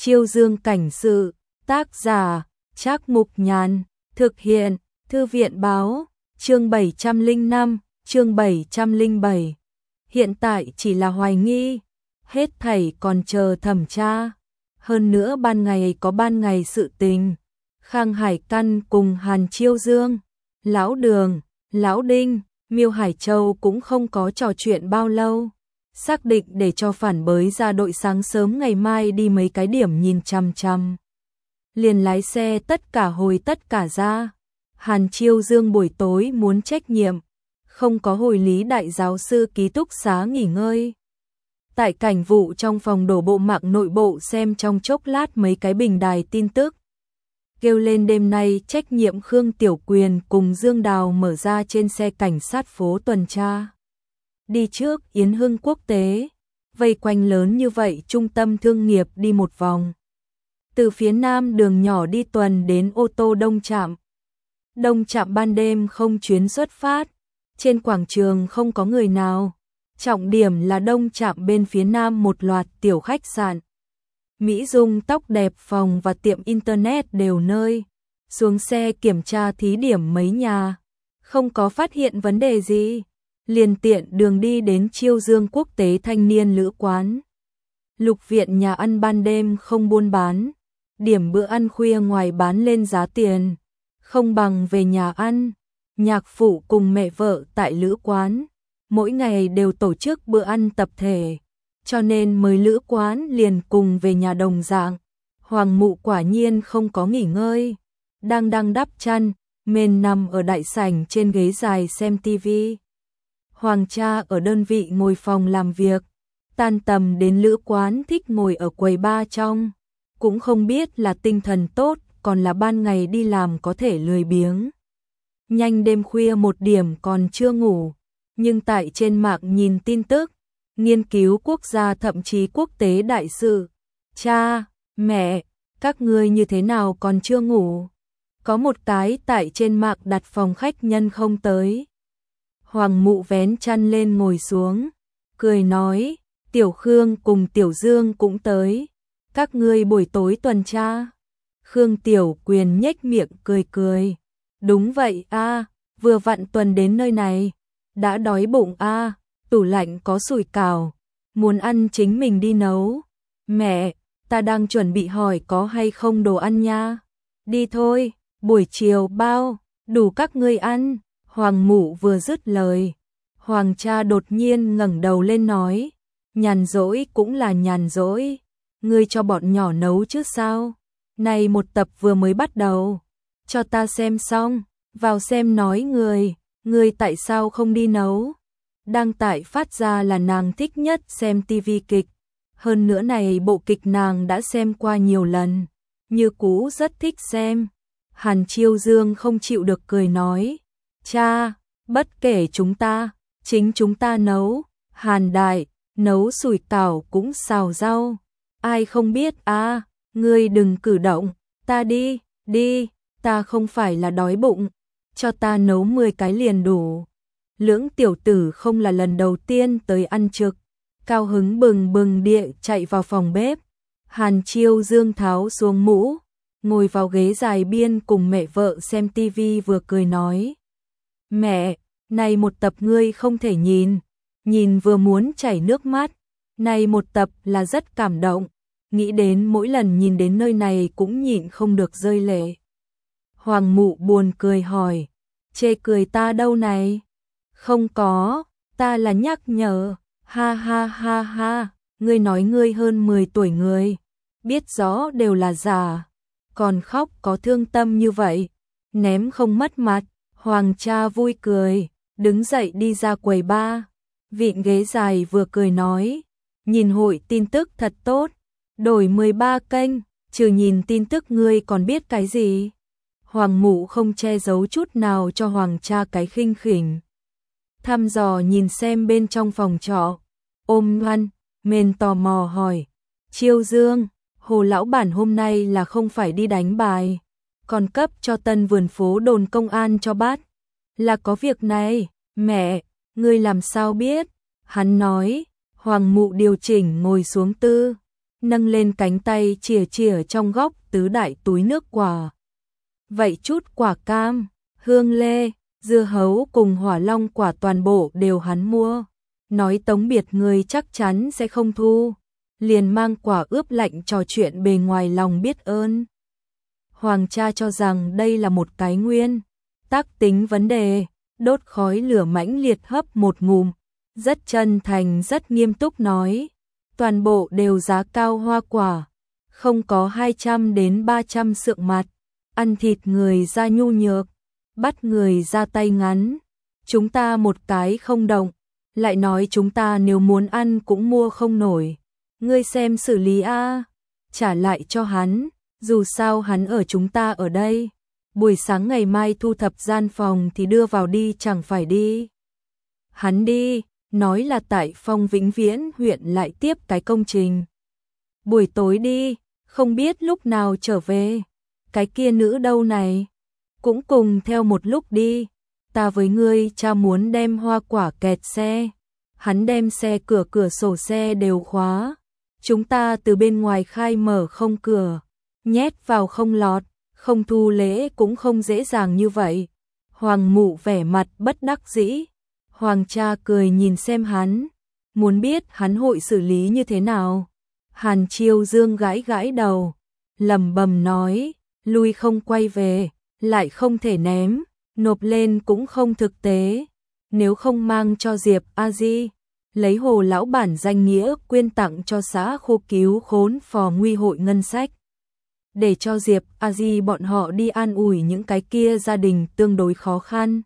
Chiêu Dương cảnh sự, tác giả, Trác Mục Nhàn, thực hiện, Thư viện báo, chương 705, chương 707. Hiện tại chỉ là hoài nghi, hết thảy còn chờ thẩm tra. Hơn nữa ban ngày có ban ngày sự tình. Khang Hải Căn cùng Hàn Chiêu Dương, Lão Đường, Lão Đinh, Miêu Hải Châu cũng không có trò chuyện bao lâu. Xác định để cho phản bới ra đội sáng sớm ngày mai đi mấy cái điểm nhìn chằm chằm. Liền lái xe tất cả ra. Hàn Chiêu Dương buổi tối muốn trách nhiệm, không có hồi lý đại giáo sư ký túc xá nghỉ ngơi. Tại cảnh vụ trong phòng đổ bộ mạng nội bộ xem trong chốc lát mấy cái bình đài tin tức. Kêu lên đêm nay trách nhiệm Khương Tiểu Quyền cùng Dương Đào mở ra trên xe cảnh sát phố tuần tra. Đi trước Yến Hưng Quốc tế, vây quanh lớn như vậy trung tâm thương nghiệp đi một vòng. Từ phía nam đường nhỏ đi tuần đến ô tô Đông Trạm. Đông Trạm ban đêm không chuyến xuất phát, trên quảng trường không có người nào. Trọng điểm là Đông Trạm bên phía nam một loạt tiểu khách sạn. Mỹ Dung tóc đẹp phòng và tiệm internet đều nơi. Xuống xe kiểm tra thí điểm mấy nhà, không có phát hiện vấn đề gì. Liền tiện đường đi đến Chiêu Dương Quốc tế thanh niên lữ quán. Lục viện nhà ăn ban đêm không buôn bán, điểm bữa ăn khuya ngoài bán lên giá tiền, không bằng về nhà ăn. Nhạc phụ cùng mẹ vợ tại lữ quán, mỗi ngày đều tổ chức bữa ăn tập thể, cho nên mời lữ quán liền cùng về nhà đồng dạng. Hoàng mụ quả nhiên không có nghỉ ngơi, đang đắp chăn, mền nằm ở đại sảnh trên ghế dài xem tivi. Hoàng cha ở đơn vị ngồi phòng làm việc, tan tầm đến lữ quán thích ngồi ở quầy bar trong, cũng không biết là tinh thần tốt, còn là ban ngày đi làm có thể lười biếng. Nhanh đêm khuya 1 điểm còn chưa ngủ, nhưng tại trên mạng nhìn tin tức, nghiên cứu quốc gia thậm chí quốc tế đại sự. Cha, mẹ, các ngươi như thế nào còn chưa ngủ? Có một cái tại trên mạng đặt phòng khách nhân không tới. Hoàng mụ vén chăn lên ngồi xuống, cười nói, Tiểu Khương cùng Tiểu Dương cũng tới. Các ngươi buổi tối tuần tra. Khương Tiểu Quyền nhếch miệng cười. Đúng vậy a, vừa vặn tuần đến nơi này. Đã đói bụng a, tủ lạnh có sủi cảo, muốn ăn chính mình đi nấu. Mẹ, ta đang chuẩn bị hỏi có hay không đồ ăn nha. Đi thôi, buổi chiều bao, đủ các ngươi ăn. Hoàng mụ vừa dứt lời, Hoàng cha đột nhiên ngẩng đầu lên nói, nhàn rỗi cũng là nhàn rỗi, ngươi cho bọn nhỏ nấu chứ sao? Này một tập vừa mới bắt đầu, cho ta xem xong, vào xem nói ngươi tại sao không đi nấu? Đang tại phát ra là nàng thích nhất xem tivi kịch, hơn nữa này bộ kịch nàng đã xem qua nhiều lần, như cũ rất thích xem. Hàn Chiêu Dương không chịu được cười nói, cha, bất kể chúng ta, chính chúng ta nấu, Hàn đại, nấu sủi cảo cũng xào rau, ai không biết à, ngươi đừng cử động, ta đi, ta không phải là đói bụng, cho ta nấu 10 cái liền đủ. Lưỡng tiểu tử không là lần đầu tiên tới ăn trực, cao hứng bừng địa chạy vào phòng bếp. Hàn Chiêu Dương tháo xuống mũ, ngồi vào ghế dài biên cùng mẹ vợ xem tivi vừa cười nói, mẹ, này một tập ngươi không thể nhìn vừa muốn chảy nước mắt, này một tập là rất cảm động, nghĩ đến mỗi lần nhìn đến nơi này cũng nhịn không được rơi lệ. Hoàng mụ buồn cười hỏi, chê cười ta đâu này? Không có, ta là nhắc nhở, ha, ngươi nói ngươi hơn 10 tuổi người, biết rõ đều là giả, còn khóc có thương tâm như vậy, ném không mất mặt. Hoàng cha vui cười, đứng dậy đi ra quầy bar, vịn ghế dài vừa cười nói, nhìn hội tin tức thật tốt, đổi 13 kênh, trừ nhìn tin tức ngươi còn biết cái gì? Hoàng mụ không che giấu chút nào cho hoàng cha cái khinh khỉnh. Thăm dò nhìn xem bên trong phòng trọ, ôm ngoan, mền tò mò hỏi, Chiêu Dương, Hồ lão bản hôm nay là không phải đi đánh bài, còn cấp cho tân vườn phố đồn công an cho bắt. Là có việc này, mẹ, ngươi làm sao biết? Hắn nói, Hoàng mụ điều chỉnh ngồi xuống tư. nâng lên cánh tay chìa chìa trong góc tứ đại túi nước quả. Vậy chút quả cam, hương lê, dưa hấu cùng hỏa long quả toàn bộ đều hắn mua. Nói tống biệt người chắc chắn sẽ không thu. Liền mang quả ướp lạnh trò chuyện bề ngoài lòng biết ơn. Hoàng cha cho rằng đây là một cái nguyên tắc tính vấn đề, đốt khói lửa mãnh liệt hấp một ngụm, rất chân thành rất nghiêm túc nói, toàn bộ đều giá cao hoa quả, không có 200 đến 300 sượng mặt, ăn thịt người ra nhu nhược, bắt người ra tay ngắn, chúng ta một cái không động, lại nói chúng ta nếu muốn ăn cũng mua không nổi, ngươi xem xử lý a, trả lại cho hắn, dù sao hắn ở chúng ta ở đây. Buổi sáng ngày mai thu thập gian phòng thì đưa vào đi chẳng phải đi. Hắn đi, nói là tại Phong Vĩnh Viễn huyện lại tiếp cái công trình. Buổi tối đi, không biết lúc nào trở về. Cái kia nữ đâu này? Cũng cùng theo một lúc đi. Ta với ngươi cha muốn đem hoa quả kẹt xe. Hắn đem xe cửa sổ xe đều khóa. Chúng ta từ bên ngoài khai mở không cửa, nhét vào không lọt. Không thu lễ cũng không dễ dàng như vậy. Hoàng mụ vẻ mặt bất đắc dĩ. Hoàng cha cười nhìn xem hắn, muốn biết hắn hội xử lý như thế nào. Hàn Chiêu Dương gãi gãi đầu, lẩm bẩm nói, lui không quay về, lại không thể ném, nộp lên cũng không thực tế. Nếu không mang cho Diệp A Di, lấy Hồ lão bản danh nghĩa quyên tặng cho xã Khô Cứu Khốn Phò Nguy hội ngân sách. Để cho Diệp A Di bọn họ đi an ủi những cái kia gia đình tương đối khó khăn.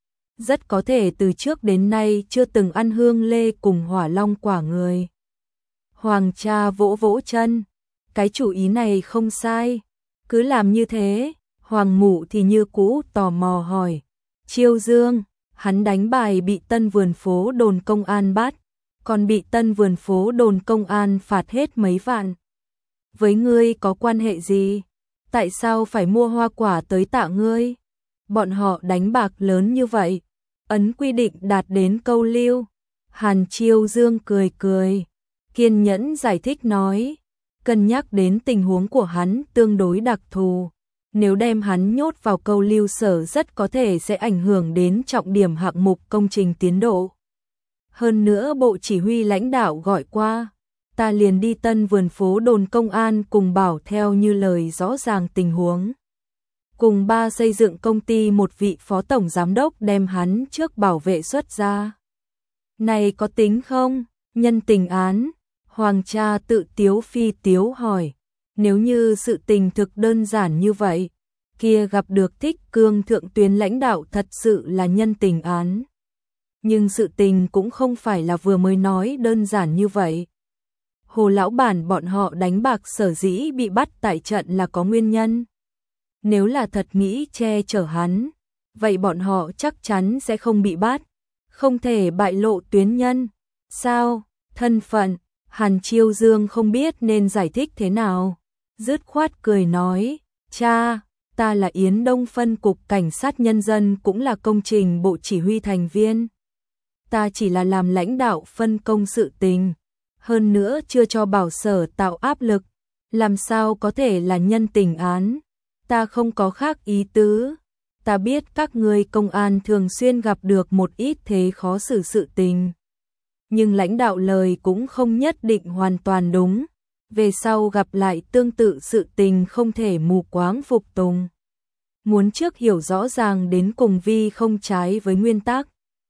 Rất có thể từ trước đến nay chưa từng ăn hương lê cùng hỏa long quả người. Hoàng cha vỗ vỗ chân, cái chủ ý này không sai, cứ làm như thế. Hoàng mụ thì như cũ tò mò hỏi, Chiêu Dương, hắn đánh bài bị Tân Vườn Phố đồn công an bắt, còn bị Tân Vườn Phố đồn công an phạt hết mấy vạn. Với ngươi có quan hệ gì? Tại sao phải mua hoa quả tới tạ ngươi? Bọn họ đánh bạc lớn như vậy, ấn quy định đạt đến câu lưu. Hàn Chiêu Dương cười cười, kiên nhẫn giải thích nói, cân nhắc đến tình huống của hắn tương đối đặc thù. Nếu đem hắn nhốt vào câu lưu sở rất có thể sẽ ảnh hưởng đến trọng điểm hạng mục công trình tiến độ. Hơn nữa bộ chỉ huy lãnh đạo gọi qua, ta liền đi Tân Vườn Phố đồn công an cùng bảo theo như lời rõ ràng tình huống. Cùng ba xây dựng công ty một vị phó tổng giám đốc đem hắn trước bảo vệ xuất ra. Này có tính không? Nhân tình án. Hoàng cha tự tiếu phi tiếu hỏi. Nếu như sự tình thực đơn giản như vậy, kia gặp được Thích Cương thượng tuyến lãnh đạo thật sự là nhân tình án. Nhưng sự tình cũng không phải là vừa mới nói đơn giản như vậy. Hồ lão bản bọn họ đánh bạc sở dĩ bị bắt tại trận là có nguyên nhân. Nếu là thật nghĩ che chở hắn, vậy bọn họ chắc chắn sẽ không bị bắt, không thể bại lộ tuyến nhân. Sao? Thân phận? Hàn Chiêu Dương không biết nên giải thích thế nào. Dứt khoát cười nói, cha, ta là Yến Đông phân cục cảnh sát nhân dân cũng là công trình bộ chỉ huy thành viên. Ta chỉ là làm lãnh đạo phân công sự tình. Hơn nữa chưa cho bảo sở tạo áp lực, làm sao có thể là nhân tình án. Ta không có khác ý tứ. Ta biết các ngươi công an thường xuyên gặp được một ít thế khó xử sự tình. Nhưng lãnh đạo lời cũng không nhất định hoàn toàn đúng. Về sau gặp lại tương tự sự tình không thể mù quáng phục tùng. Muốn trước hiểu rõ ràng đến cùng vi không trái với nguyên tắc.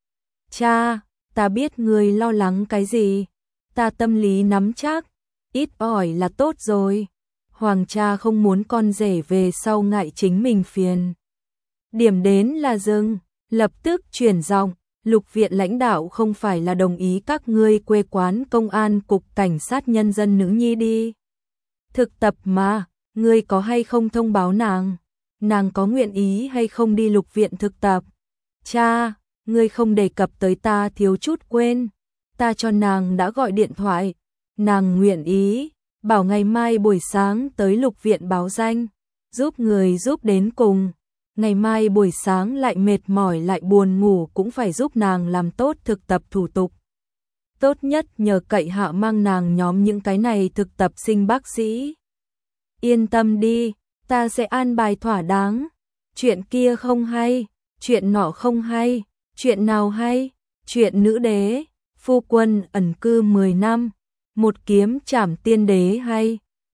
Cha, ta biết ngươi lo lắng cái gì. Ta tâm lý nắm chắc, ít ỏi là tốt rồi. Hoàng cha không muốn con rể về sau ngại chính mình phiền. Điểm đến là dừng, lập tức chuyển giọng, Lục viện lãnh đạo không phải là đồng ý các ngươi quê quán công an cục cảnh sát nhân dân nữ nhi đi. Thực tập mà, ngươi có hay không thông báo nàng? Nàng có nguyện ý hay không đi lục viện thực tập? Cha, ngươi không đề cập tới ta thiếu chút quên. Ta cho nàng đã gọi điện thoại. Nàng nguyện ý, bảo ngày mai buổi sáng tới lục viện báo danh. Giúp người giúp đến cùng. Ngày mai buổi sáng lại mệt mỏi lại buồn ngủ cũng phải giúp nàng làm tốt thực tập thủ tục. tốt nhất nhờ cậy Hạ mang nàng nhóm những cái này thực tập sinh bác sĩ. Yên tâm đi, ta sẽ an bài thỏa đáng. Chuyện kia không hay, chuyện nọ không hay, chuyện nào hay? Chuyện nữ đế, phu quân ẩn cư 10 năm, một kiếm trảm tiên đế hay.